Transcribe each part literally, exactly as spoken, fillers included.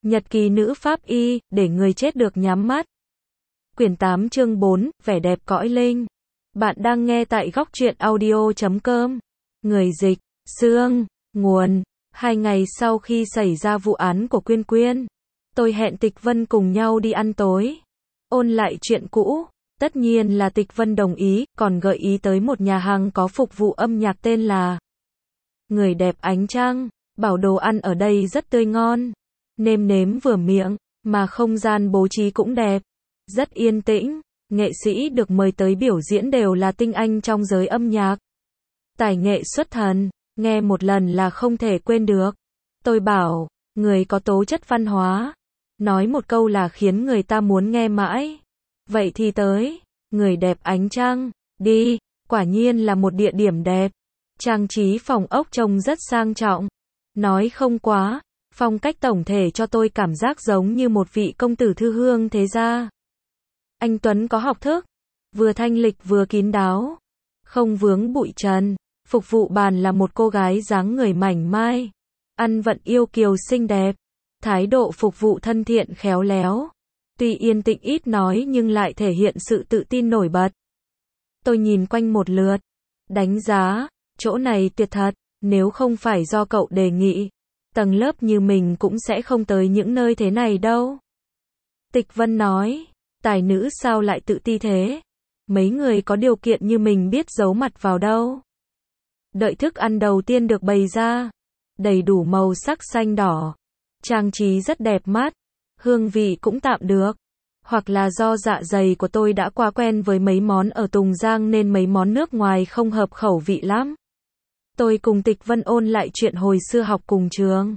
Nhật ký nữ pháp y, để người chết được nhắm mắt. Quyển tám chương bốn, vẻ đẹp cõi linh. Bạn đang nghe tại góc truyện audio chấm com. Người dịch, Sương, nguồn. Hai ngày sau khi xảy ra vụ án của Quyên Quyên, tôi hẹn Tịch Vân cùng nhau đi ăn tối, ôn lại chuyện cũ. Tất nhiên là Tịch Vân đồng ý, còn gợi ý tới một nhà hàng có phục vụ âm nhạc tên là Người Đẹp Ánh Trăng, bảo đồ ăn ở đây rất tươi ngon, nêm nếm vừa miệng, mà không gian bố trí cũng đẹp, rất yên tĩnh. Nghệ sĩ được mời tới biểu diễn đều là tinh anh trong giới âm nhạc, tài nghệ xuất thần, nghe một lần là không thể quên được. Tôi bảo, người có tố chất văn hóa, nói một câu là khiến người ta muốn nghe mãi. Vậy thì tới Người Đẹp Ánh Trăng đi. Quả nhiên là một địa điểm đẹp, trang trí phòng ốc trông rất sang trọng. Nói không quá, phong cách tổng thể cho tôi cảm giác giống như một vị công tử thư hương thế gia. Anh Tuấn có học thức, vừa thanh lịch vừa kín đáo, không vướng bụi trần. Phục vụ bàn là một cô gái dáng người mảnh mai, ăn vận yêu kiều xinh đẹp, thái độ phục vụ thân thiện khéo léo. Tuy yên tĩnh ít nói nhưng lại thể hiện sự tự tin nổi bật. Tôi nhìn quanh một lượt, đánh giá, chỗ này tuyệt thật, nếu không phải do cậu đề nghị, tầng lớp như mình cũng sẽ không tới những nơi thế này đâu. Tịch Vân nói, tài nữ sao lại tự ti thế? Mấy người có điều kiện như mình biết giấu mặt vào đâu. Đợi thức ăn đầu tiên được bày ra, đầy đủ màu sắc xanh đỏ, trang trí rất đẹp mắt, hương vị cũng tạm được. Hoặc là do dạ dày của tôi đã quá quen với mấy món ở Tùng Giang nên mấy món nước ngoài không hợp khẩu vị lắm. Tôi cùng Tịch Vân ôn lại chuyện hồi xưa học cùng trường,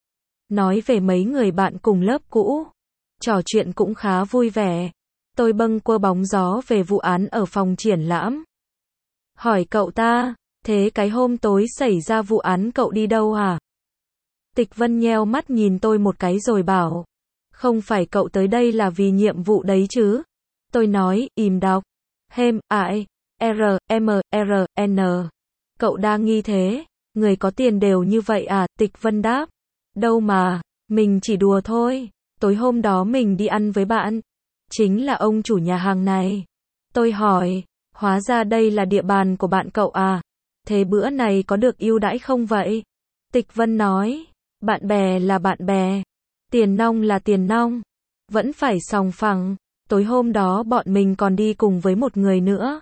nói về mấy người bạn cùng lớp cũ, trò chuyện cũng khá vui vẻ. Tôi bâng quơ bóng gió về vụ án ở phòng triển lãm. Hỏi cậu ta, thế cái hôm tối xảy ra vụ án cậu đi đâu hả? Tịch Vân nheo mắt nhìn tôi một cái rồi bảo, không phải cậu tới đây là vì nhiệm vụ đấy chứ? Tôi nói, im đọc. Hem, ai, R, M, R, N. Cậu đa nghi thế, người có tiền đều như vậy à? Tịch Vân đáp, đâu mà, mình chỉ đùa thôi. Tối hôm đó mình đi ăn với bạn, chính là ông chủ nhà hàng này. Tôi hỏi, hóa ra đây là địa bàn của bạn cậu à? Thế bữa này có được ưu đãi không vậy? Tịch Vân nói, bạn bè là bạn bè, tiền nong là tiền nong, vẫn phải sòng phẳng. Tối hôm đó bọn mình còn đi cùng với một người nữa.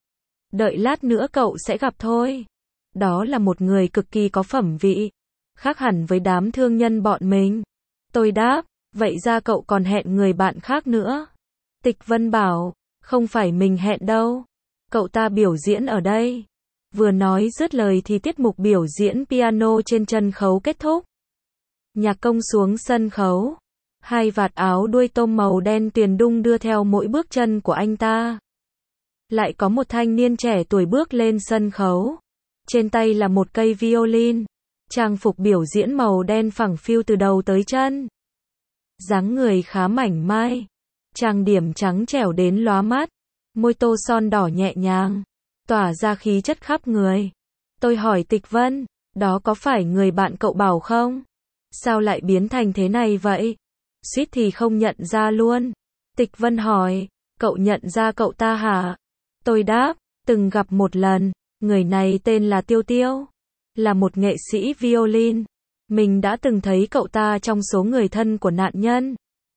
Đợi lát nữa cậu sẽ gặp thôi. Đó là một người cực kỳ có phẩm vị, khác hẳn với đám thương nhân bọn mình. Tôi đáp, vậy ra cậu còn hẹn người bạn khác nữa. Tịch Vân bảo, không phải mình hẹn đâu, cậu ta biểu diễn ở đây. Vừa nói dứt lời thì tiết mục biểu diễn piano trên sân khấu kết thúc. Nhạc công xuống sân khấu, hai vạt áo đuôi tôm màu đen tuyền đung đưa theo mỗi bước chân của anh ta. Lại có một thanh niên trẻ tuổi bước lên sân khấu, trên tay là một cây violin, trang phục biểu diễn màu đen phẳng phiu từ đầu tới chân. Dáng người khá mảnh mai, trang điểm trắng trẻo đến lóa mắt, môi tô son đỏ nhẹ nhàng, tỏa ra khí chất khắp người. Tôi hỏi Tịch Vân, đó có phải người bạn cậu bảo không? Sao lại biến thành thế này vậy? Suýt thì không nhận ra luôn. Tịch Vân hỏi, cậu nhận ra cậu ta hả? Tôi đáp, từng gặp một lần, người này tên là Tiêu Tiêu, là một nghệ sĩ violin. Mình đã từng thấy cậu ta trong số người thân của nạn nhân.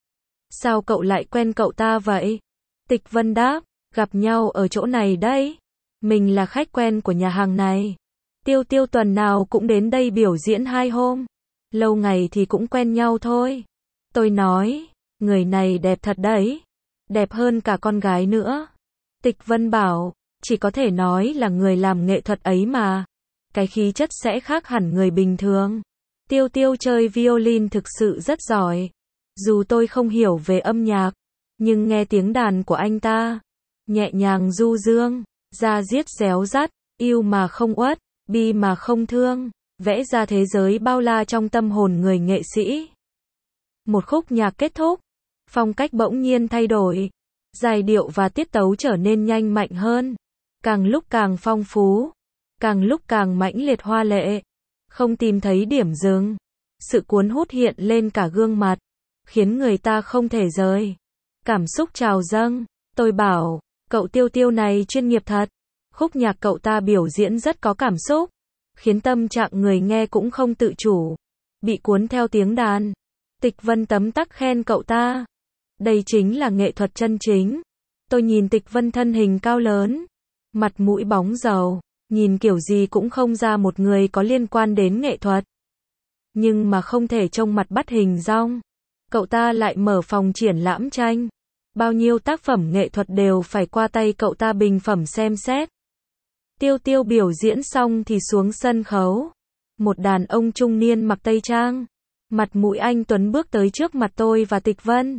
Sao cậu lại quen cậu ta vậy? Tịch Vân đáp, gặp nhau ở chỗ này đấy. Mình là khách quen của nhà hàng này. Tiêu Tiêu tuần nào cũng đến đây biểu diễn hai hôm. Lâu ngày thì cũng quen nhau thôi. Tôi nói, người này đẹp thật đấy. Đẹp hơn cả con gái nữa. Tịch Vân bảo, chỉ có thể nói là người làm nghệ thuật ấy mà. Cái khí chất sẽ khác hẳn người bình thường. Tiêu Tiêu chơi violin thực sự rất giỏi. Dù tôi không hiểu về âm nhạc, nhưng nghe tiếng đàn của anh ta, nhẹ nhàng du dương, da diết réo rắt, yêu mà không uất, bi mà không thương, vẽ ra thế giới bao la trong tâm hồn người nghệ sĩ. Một khúc nhạc kết thúc, phong cách bỗng nhiên thay đổi, giai điệu và tiết tấu trở nên nhanh mạnh hơn, càng lúc càng phong phú, càng lúc càng mãnh liệt hoa lệ, không tìm thấy điểm dừng. Sự cuốn hút hiện lên cả gương mặt, khiến người ta không thể rời. Cảm xúc trào dâng, tôi bảo, cậu Tiêu Tiêu này chuyên nghiệp thật. Khúc nhạc cậu ta biểu diễn rất có cảm xúc, khiến tâm trạng người nghe cũng không tự chủ, bị cuốn theo tiếng đàn. Tịch Vân tấm tắc khen cậu ta. Đây chính là nghệ thuật chân chính. Tôi nhìn Tịch Vân thân hình cao lớn, mặt mũi bóng dầu, nhìn kiểu gì cũng không ra một người có liên quan đến nghệ thuật. Nhưng mà không thể trông mặt bắt hình dong. Cậu ta lại mở phòng triển lãm tranh. Bao nhiêu tác phẩm nghệ thuật đều phải qua tay cậu ta bình phẩm xem xét. Tiêu Tiêu biểu diễn xong thì xuống sân khấu. Một đàn ông trung niên mặc tây trang, mặt mũi anh tuấn bước tới trước mặt tôi và Tịch Vân.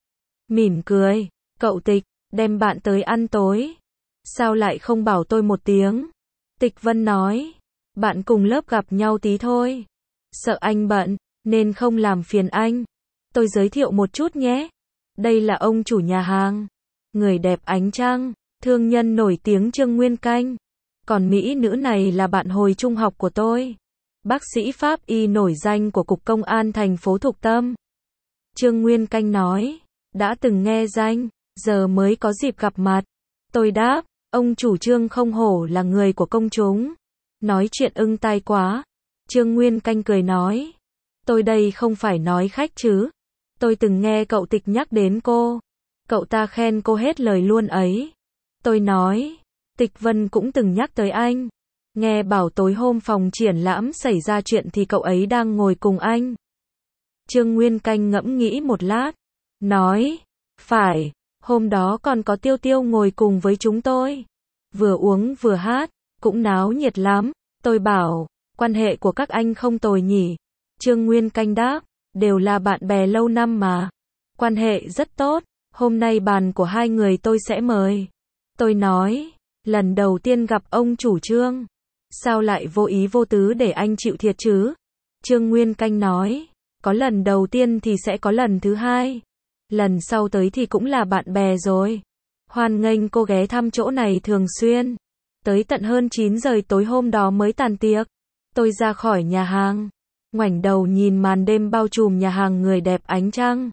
Mỉm cười, cậu Tịch, đem bạn tới ăn tối. Sao lại không bảo tôi một tiếng? Tịch Vân nói, bạn cùng lớp gặp nhau tí thôi. Sợ anh bận, nên không làm phiền anh. Tôi giới thiệu một chút nhé. Đây là ông chủ nhà hàng. Người đẹp ánh trăng, thương nhân nổi tiếng Trương Nguyên Canh. Còn mỹ nữ này là bạn hồi trung học của tôi. Bác sĩ pháp y nổi danh của Cục Công an thành phố Thục Tâm. Trương Nguyên Canh nói, đã từng nghe danh, giờ mới có dịp gặp mặt. Tôi đáp, ông chủ Trương không hổ là người của công chúng. Nói chuyện ưng tai quá. Trương Nguyên Canh cười nói, tôi đây không phải nói khách chứ. Tôi từng nghe cậu Tịch nhắc đến cô. Cậu ta khen cô hết lời luôn ấy. Tôi nói, Tịch Vân cũng từng nhắc tới anh. Nghe bảo tối hôm phòng triển lãm xảy ra chuyện thì cậu ấy đang ngồi cùng anh. Trương Nguyên Canh ngẫm nghĩ một lát. Nói, phải, hôm đó còn có Tiêu Tiêu ngồi cùng với chúng tôi. Vừa uống vừa hát, cũng náo nhiệt lắm. Tôi bảo, quan hệ của các anh không tồi nhỉ. Trương Nguyên Canh đáp, đều là bạn bè lâu năm mà. Quan hệ rất tốt, hôm nay bàn của hai người tôi sẽ mời. Tôi nói, lần đầu tiên gặp ông chủ Trương. Sao lại vô ý vô tứ để anh chịu thiệt chứ? Trương Nguyên Canh nói, có lần đầu tiên thì sẽ có lần thứ hai. Lần sau tới thì cũng là bạn bè rồi. Hoan nghênh cô ghé thăm chỗ này thường xuyên. Tới tận hơn chín giờ tối hôm đó mới tàn tiệc. Tôi ra khỏi nhà hàng, ngoảnh đầu nhìn màn đêm bao trùm nhà hàng người đẹp ánh trăng.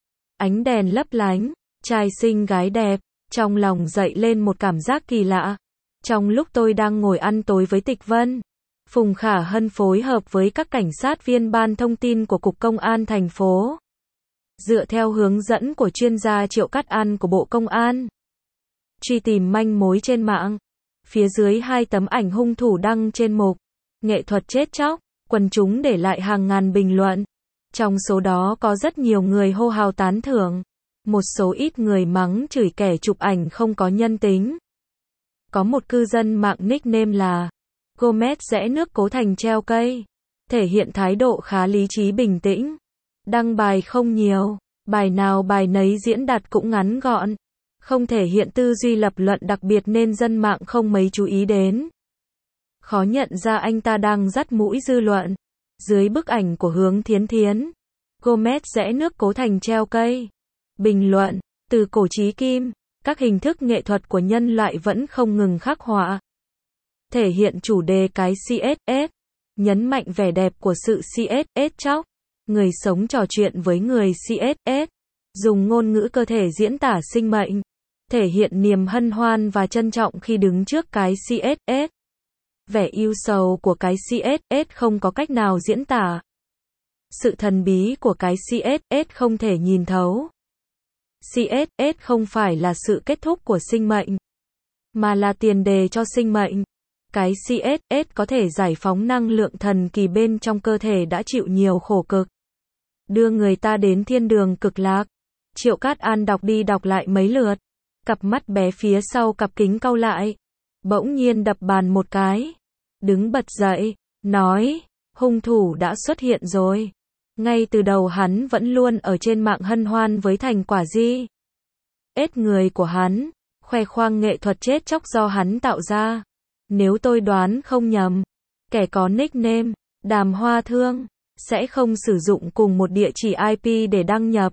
Ánh đèn lấp lánh, trai xinh gái đẹp, trong lòng dậy lên một cảm giác kỳ lạ. Trong lúc tôi đang ngồi ăn tối với Tịch Vân, Phùng Khả Hân phối hợp với các cảnh sát viên ban thông tin của Cục Công an thành phố, dựa theo hướng dẫn của chuyên gia Triệu Cát An của Bộ Công an, truy tìm manh mối trên mạng. Phía dưới hai tấm ảnh hung thủ đăng trên mục nghệ thuật chết chóc, quần chúng để lại hàng ngàn bình luận. Trong số đó có rất nhiều người hô hào tán thưởng, một số ít người mắng chửi kẻ chụp ảnh không có nhân tính. Có một cư dân mạng nickname là Gomez rẽ nước cố thành treo cây, thể hiện thái độ khá lý trí bình tĩnh. Đăng bài không nhiều, bài nào bài nấy diễn đạt cũng ngắn gọn, không thể hiện tư duy lập luận đặc biệt nên dân mạng không mấy chú ý đến. Khó nhận ra anh ta đang dắt mũi dư luận. Dưới bức ảnh của Hướng Thiến Thiến, Gomez rẽ nước cố thành treo cây. Bình luận, từ cổ chí kim, các hình thức nghệ thuật của nhân loại vẫn không ngừng khắc họa. Thể hiện chủ đề cái xê ét ét, nhấn mạnh vẻ đẹp của sự xê ét ét chóc. Người sống trò chuyện với người xê ét ét, dùng ngôn ngữ cơ thể diễn tả sinh mệnh, thể hiện niềm hân hoan và trân trọng khi đứng trước cái xê ét ét. Vẻ ưu sầu của cái xê ét ét không có cách nào diễn tả. Sự thần bí của cái xê ét ét không thể nhìn thấu. xê ét ét không phải là sự kết thúc của sinh mệnh, mà là tiền đề cho sinh mệnh. Cái xê ét ét có thể giải phóng năng lượng thần kỳ bên trong cơ thể đã chịu nhiều khổ cực, đưa người ta đến thiên đường cực lạc. Triệu Cát An đọc đi đọc lại mấy lượt, cặp mắt bé phía sau cặp kính cau lại, bỗng nhiên đập bàn một cái, đứng bật dậy, nói, hung thủ đã xuất hiện rồi. Ngay từ đầu hắn vẫn luôn ở trên mạng hân hoan với thành quả gì ết người của hắn, khoe khoang nghệ thuật chết chóc do hắn tạo ra. Nếu tôi đoán không nhầm, kẻ có nickname Đàm Hoa Thương sẽ không sử dụng cùng một địa chỉ i pê để đăng nhập.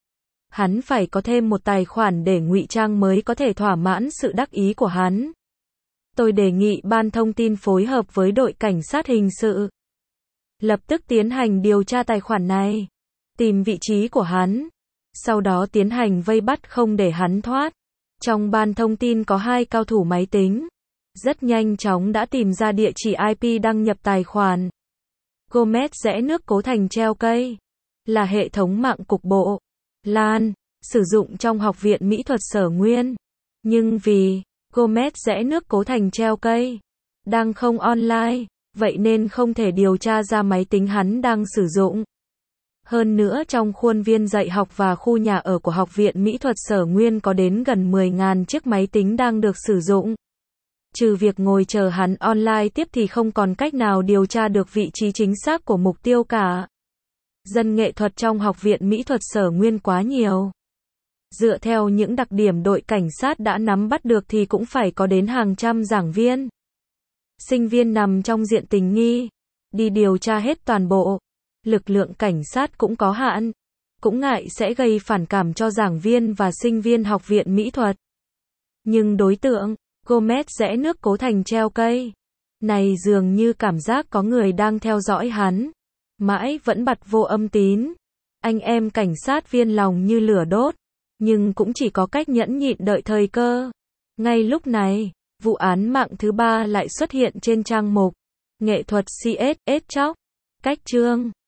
Hắn phải có thêm một tài khoản để ngụy trang mới có thể thỏa mãn sự đắc ý của hắn. Tôi đề nghị ban thông tin phối hợp với đội cảnh sát hình sự, lập tức tiến hành điều tra tài khoản này. tìm vị trí của hắn, sau đó tiến hành vây bắt không để hắn thoát. Trong ban thông tin có hai cao thủ máy tính, rất nhanh chóng đã tìm ra địa chỉ i pê đăng nhập tài khoản. Gomez rẽ nước cố thành treo cây, là hệ thống mạng cục bộ, LAN, sử dụng trong Học viện Mỹ thuật Sở Nguyên. Nhưng vì Gomez rẽ nước cố thành treo cây, đang không online, vậy nên không thể điều tra ra máy tính hắn đang sử dụng. Hơn nữa trong khuôn viên dạy học và khu nhà ở của Học viện Mỹ thuật Sở Nguyên có đến gần mười nghìn chiếc máy tính đang được sử dụng. Trừ việc ngồi chờ hắn online tiếp thì không còn cách nào điều tra được vị trí chính xác của mục tiêu cả. Dân nghệ thuật trong Học viện Mỹ thuật Sở Nguyên quá nhiều. Dựa theo những đặc điểm đội cảnh sát đã nắm bắt được thì cũng phải có đến hàng trăm giảng viên, sinh viên nằm trong diện tình nghi. Đi điều tra hết toàn bộ, lực lượng cảnh sát cũng có hạn, cũng ngại sẽ gây phản cảm cho giảng viên và sinh viên Học viện Mỹ thuật. Nhưng đối tượng Gomez rẽ nước cố thành treo cây này dường như cảm giác có người đang theo dõi hắn, mãi vẫn bật vô âm tín. Anh em cảnh sát viên lòng như lửa đốt, nhưng cũng chỉ có cách nhẫn nhịn đợi thời cơ. Ngay lúc này, vụ án mạng thứ ba lại xuất hiện trên trang mục nghệ thuật xê ét ét chóc. Cách chương